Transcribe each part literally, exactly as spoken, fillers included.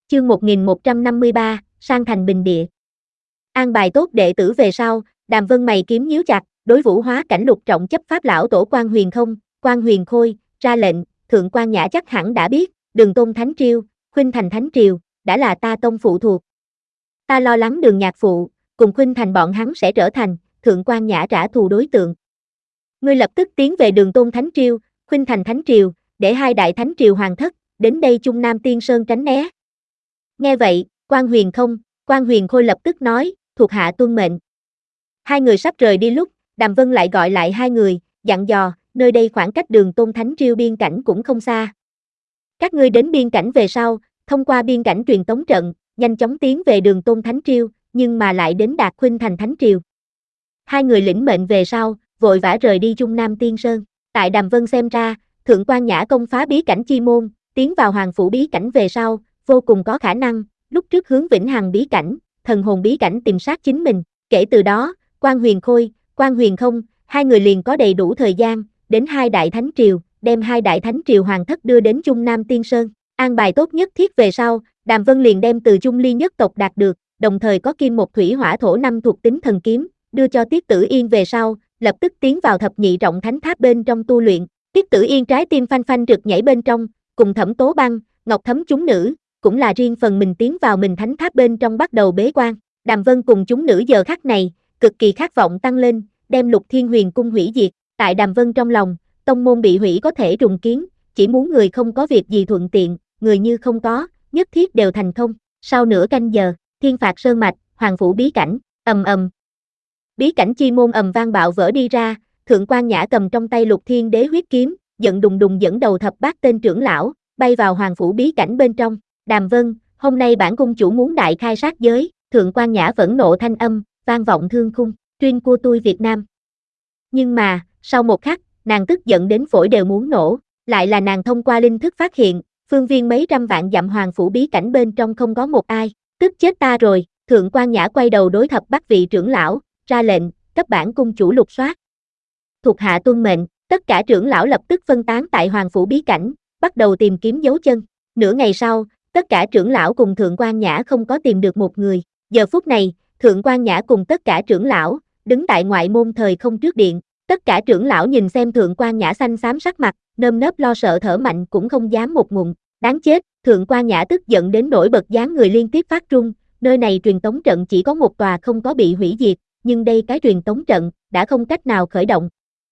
Chương một nghìn một trăm năm mươi ba, sang thành bình địa. An bài tốt đệ tử về sau, Đàm Vân mày kiếm nhíu chặt, đối Vũ Hóa Cảnh lục trọng chấp pháp lão tổ Quan Huyền Không, Quan Huyền Khôi, ra lệnh, Thượng Quan Nhã chắc hẳn đã biết, Đường Tôn Thánh Triều, Khuynh Thành Thánh Triều, đã là ta tông phụ thuộc. Ta lo lắng Đường Nhạc Phụ, cùng Khuynh Thành bọn hắn sẽ trở thành, Thượng Quan Nhã trả thù đối tượng. Ngươi lập tức tiến về Đường Tôn Thánh Triều, Khuynh Thành Thánh Triều, để hai đại Thánh Triều hoàng thất, đến đây Trung Nam Tiên Sơn tránh né. Nghe vậy, Quan Huyền Không, Quan Huyền Khôi lập tức nói, thuộc hạ tuân mệnh. Hai người sắp rời đi lúc, Đàm Vân lại gọi lại hai người, dặn dò, nơi đây khoảng cách Đường Tôn Thánh Triều biên cảnh cũng không xa. Các ngươi đến biên cảnh về sau, thông qua biên cảnh truyền tống trận, nhanh chóng tiến về Đường Tôn Thánh Triều, nhưng mà lại đến đạt Khuynh Thành Thánh Triều. Hai người lĩnh mệnh về sau, vội vã rời đi Trung Nam Tiên Sơn. Tại Đàm Vân xem ra, Thượng Quan Nhã công phá bí cảnh chi môn, tiến vào Hoàng phủ bí cảnh về sau, vô cùng có khả năng, lúc trước hướng Vĩnh Hằng bí cảnh, thần hồn bí cảnh tìm sát chính mình. Kể từ đó, Quan Huyền Khôi, Quan Huyền Không, hai người liền có đầy đủ thời gian, đến hai đại thánh triều, đem hai đại thánh triều hoàng thất đưa đến Trung Nam Tiên Sơn. An bài tốt nhất thiết về sau, Đàm Vân liền đem từ Trung Ly nhất tộc đạt được, đồng thời có kim một thủy hỏa thổ năm thuộc tính thần kiếm, đưa cho Tiết Tử Yên về sau, lập tức tiến vào thập nhị trọng thánh tháp bên trong tu luyện. Tiết Tử Yên trái tim phanh phanh rực nhảy bên trong, cùng Thẩm Tố Băng, Ngọc Thấm chúng nữ, cũng là riêng phần mình tiến vào mình thánh tháp bên trong bắt đầu bế quan. Đàm Vân cùng chúng nữ giờ khắc này, cực kỳ khát vọng tăng lên, đem Lục Thiên Huyền cung hủy diệt. Tại Đàm Vân trong lòng, tông môn bị hủy có thể trùng kiến, chỉ muốn người không có việc gì thuận tiện, người như không có, nhất thiết đều thành công. Sau nửa canh giờ, Thiên Phạt Sơn mạch, Hoàng phủ bí cảnh, ầm ầm. Bí cảnh chi môn ầm vang bạo vỡ đi ra, Thượng Quan Nhã cầm trong tay Lục Thiên Đế huyết kiếm, giận đùng đùng dẫn đầu thập bát tên trưởng lão, bay vào Hoàng phủ bí cảnh bên trong. Đàm Vân, hôm nay bản cung chủ muốn đại khai sát giới. Thượng Quan Nhã phẫn nộ thanh âm, vang vọng thương khung, chuyên của tôi Việt Nam. Nhưng mà, sau một khắc, nàng tức giận đến phổi đều muốn nổ, lại là nàng thông qua linh thức phát hiện, phương viên mấy trăm vạn dặm Hoàng phủ bí cảnh bên trong không có một ai, tức chết ta rồi. Thượng Quan Nhã quay đầu đối thập bát vị trưởng lão, ra lệnh, cấp bản cung chủ lục soát. Thuộc hạ tuân mệnh, tất cả trưởng lão lập tức phân tán tại Hoàng phủ bí cảnh, bắt đầu tìm kiếm dấu chân. Nửa ngày sau, tất cả trưởng lão cùng Thượng Quan Nhã không có tìm được một người. Giờ phút này, Thượng Quan Nhã cùng tất cả trưởng lão, đứng tại ngoại môn thời không trước điện. Tất cả trưởng lão nhìn xem Thượng Quan Nhã xanh xám sắc mặt, nơm nớp lo sợ thở mạnh cũng không dám một ngụm. Đáng chết, Thượng Quan Nhã tức giận đến nổi bật dáng người liên tiếp phát run. Nơi này truyền tống trận chỉ có một tòa không có bị hủy diệt, nhưng đây cái truyền tống trận đã không cách nào khởi động.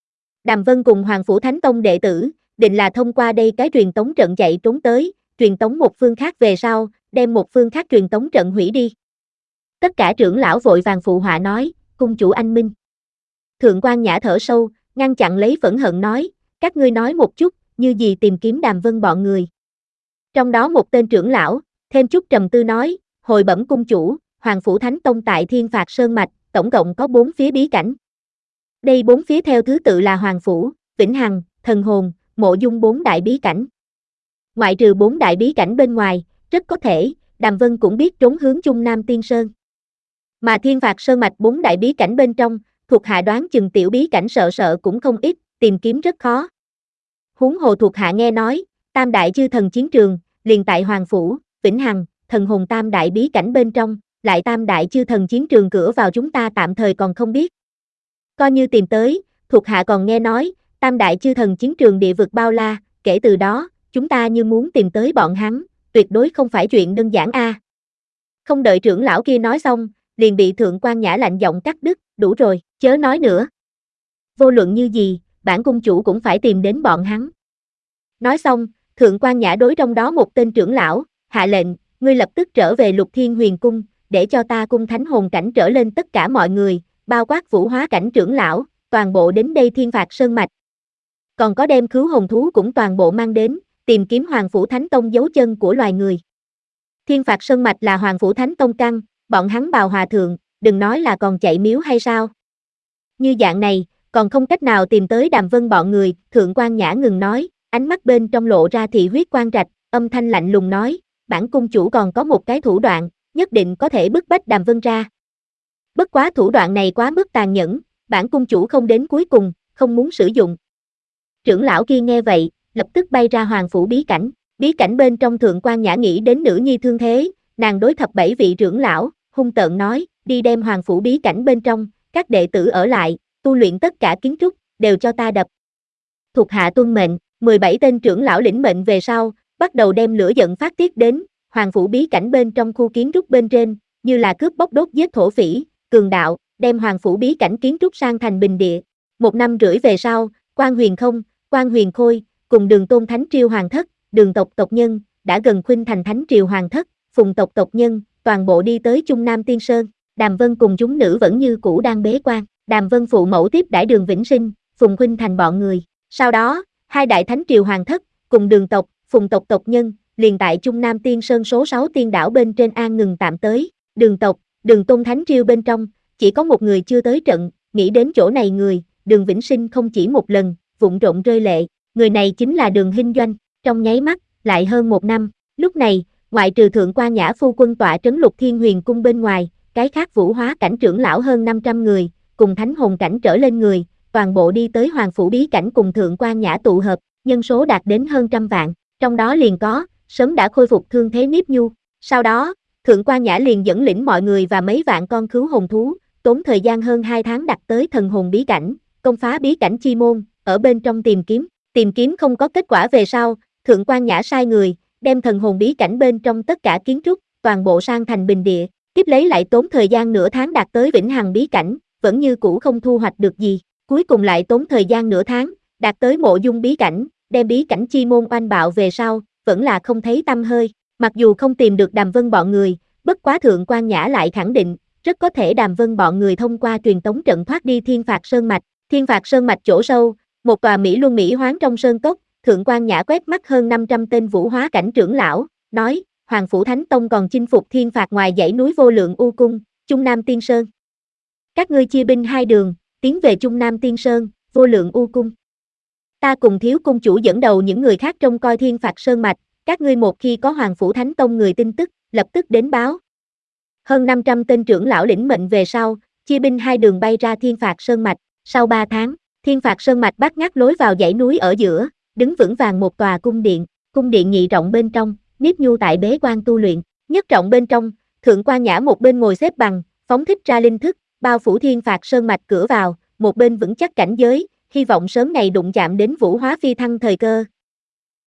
Đàm Vân cùng Hoàng phủ Thánh Tông đệ tử, định là thông qua đây cái truyền tống trận chạy trốn tới, truyền tống một phương khác về sau, đem một phương khác truyền tống trận hủy đi. Tất cả trưởng lão vội vàng phụ họa nói, cung chủ anh minh. Thượng Quan Nhã thở sâu, ngăn chặn lấy phẫn hận nói, các ngươi nói một chút, như gì tìm kiếm Đàm Vân bọn người. Trong đó một tên trưởng lão, thêm chút trầm tư nói, hồi bẩm cung chủ, Hoàng phủ Thánh Tông tại Thiên Phạt Sơn mạch, tổng cộng có bốn phía bí cảnh. Đây bốn phía theo thứ tự là Hoàng phủ, Vĩnh Hằng, Thần hồn, Mộ Dung bốn đại bí cảnh. Ngoại trừ bốn đại bí cảnh bên ngoài, rất có thể, Đàm Vân cũng biết trốn hướng Trung Nam Tiên Sơn. Mà Thiên Phạt Sơn mạch bốn đại bí cảnh bên trong, thuộc hạ đoán chừng tiểu bí cảnh sợ sợ cũng không ít, tìm kiếm rất khó. Huống hồ thuộc hạ nghe nói, Tam đại chư thần chiến trường, liền tại Hoàng phủ, Vĩnh Hằng, Thần hồn tam đại bí cảnh bên trong, lại Tam đại chư thần chiến trường cửa vào chúng ta tạm thời còn không biết. Coi như tìm tới, thuộc hạ còn nghe nói, Tam đại chư thần chiến trường địa vực bao la, kể từ đó, chúng ta như muốn tìm tới bọn hắn, tuyệt đối không phải chuyện đơn giản a. À. Không đợi trưởng lão kia nói xong, liền bị Thượng Quan Nhã lạnh giọng cắt đứt, đủ rồi, chớ nói nữa. Vô luận như gì, bản cung chủ cũng phải tìm đến bọn hắn. Nói xong, Thượng Quan Nhã đối trong đó một tên trưởng lão, hạ lệnh, ngươi lập tức trở về Lục Thiên Huyền cung, để cho ta cung thánh hồn cảnh trở lên tất cả mọi người, bao quát Vũ Hóa cảnh trưởng lão, toàn bộ đến đây Thiên Phạt Sơn mạch. Còn có đem khứu hồn thú cũng toàn bộ mang đến, tìm kiếm Hoàng phủ Thánh Tông dấu chân của loài người. Thiên Phạt Sơn mạch là Hoàng phủ Thánh Tông căn, bọn hắn bào hòa thượng, đừng nói là còn chạy miếu hay sao. Như dạng này, còn không cách nào tìm tới Đàm Vân bọn người. Thượng Quan Nhã ngừng nói, ánh mắt bên trong lộ ra thị huyết quang rạch, âm thanh lạnh lùng nói, bản cung chủ còn có một cái thủ đoạn, nhất định có thể bức bách Đàm Vân ra. Bất quá thủ đoạn này quá mức tàn nhẫn, bản cung chủ không đến cuối cùng, không muốn sử dụng. Trưởng lão kia nghe vậy, lập tức bay ra Hoàng phủ bí cảnh. Bí cảnh bên trong Thượng Quan Nhã nghĩ đến nữ nhi thương thế, nàng đối thập bảy vị trưởng lão, hung tợn nói, đi đem hoàng phủ bí cảnh bên trong, các đệ tử ở lại, tu luyện tất cả kiến trúc, đều cho ta đập. Thuộc hạ tuân mệnh, mười bảy tên trưởng lão lĩnh mệnh về sau, bắt đầu đem lửa giận phát tiết đến, hoàng phủ bí cảnh bên trong khu kiến trúc bên trên, như là cướp bóc đốt giết thổ phỉ, cường đạo, đem hoàng phủ bí cảnh kiến trúc sang thành bình địa. Một năm rưỡi về sau, Quan Huyền Không, Quan Huyền Khôi, cùng Đường Tôn Thánh Triều Hoàng thất, Đường tộc tộc nhân, đã gần khuynh thành Thánh Triều Hoàng thất, Phùng tộc tộc nhân, toàn bộ đi tới Trung Nam Tiên Sơn. Đàm Vân cùng chúng nữ vẫn như cũ đang bế quan. Đàm Vân phụ mẫu tiếp đãi Đường Vĩnh Sinh, Phùng khuynh thành bọn người. Sau đó, hai đại Thánh Triều Hoàng thất, cùng Đường tộc, Phùng tộc tộc nhân, liền tại Trung Nam Tiên Sơn số sáu tiên đảo bên trên an ngừng tạm tới. Đường tộc, Đường Tôn Thánh Triều bên trong, chỉ có một người chưa tới trận, nghĩ đến chỗ này người, Đường Vĩnh Sinh không chỉ một lần, vụng trộn rơi lệ, người này chính là Đường Hinh Doanh. Trong nháy mắt, lại hơn một năm, lúc này, ngoại trừ Thượng Quan Nhã phu quân tọa trấn Lục Thiên Huyền cung bên ngoài, cái khác vũ hóa cảnh trưởng lão hơn năm trăm người, cùng thánh hồn cảnh trở lên người, toàn bộ đi tới Hoàng phủ bí cảnh cùng Thượng Quan Nhã tụ hợp, nhân số đạt đến hơn trăm vạn, trong đó liền có, sớm đã khôi phục thương thế Niếp Nhu. Sau đó, Thượng Quan Nhã liền dẫn lĩnh mọi người và mấy vạn con cứu hồn thú, tốn thời gian hơn hai tháng đặt tới thần hồn bí cảnh, công phá bí cảnh chi môn, ở bên trong tìm kiếm, tìm kiếm không có kết quả về sau, Thượng Quan Nhã sai người, đem thần hồn bí cảnh bên trong tất cả kiến trúc, toàn bộ sang thành bình địa, tiếp lấy lại tốn thời gian nửa tháng đạt tới vĩnh hằng bí cảnh, vẫn như cũ không thu hoạch được gì, cuối cùng lại tốn thời gian nửa tháng, đạt tới mộ dung bí cảnh, đem bí cảnh chi môn oanh bạo về sau, vẫn là không thấy tăm hơi, mặc dù không tìm được Đàm Vân bọn người, bất quá Thượng Quan Nhã lại khẳng định, rất có thể Đàm Vân bọn người thông qua truyền tống trận thoát đi Thiên Phạt Sơn Mạch, Thiên Phạt Sơn Mạch chỗ sâu, một tòa Mỹ Luân Mỹ hoán trong sơn cốc, Thượng Quan Nhã quét mắt hơn năm trăm tên vũ hóa cảnh trưởng lão, nói, Hoàng phủ Thánh Tông còn chinh phục Thiên Phạt ngoài dãy núi vô lượng U Cung, Trung Nam Tiên Sơn. Các ngươi chia binh hai đường, tiến về Trung Nam Tiên Sơn, vô lượng U Cung. Ta cùng thiếu cung chủ dẫn đầu những người khác trông coi Thiên Phạt Sơn Mạch, các ngươi một khi có Hoàng phủ Thánh Tông người tin tức, lập tức đến báo. Hơn năm trăm tên trưởng lão lĩnh mệnh về sau, chia binh hai đường bay ra Thiên Phạt Sơn Mạch, sau ba tháng, Thiên Phạt Sơn Mạch bắt ngắt lối vào dãy núi ở giữa, đứng vững vàng một tòa cung điện, cung điện nhị rộng bên trong, Niếp Nhu tại bế quan tu luyện, nhất rộng bên trong, Thượng Quan Nhã một bên ngồi xếp bằng, phóng thích ra linh thức, bao phủ Thiên Phạt Sơn Mạch cửa vào, một bên vững chắc cảnh giới, hy vọng sớm ngày đụng chạm đến vũ hóa phi thăng thời cơ,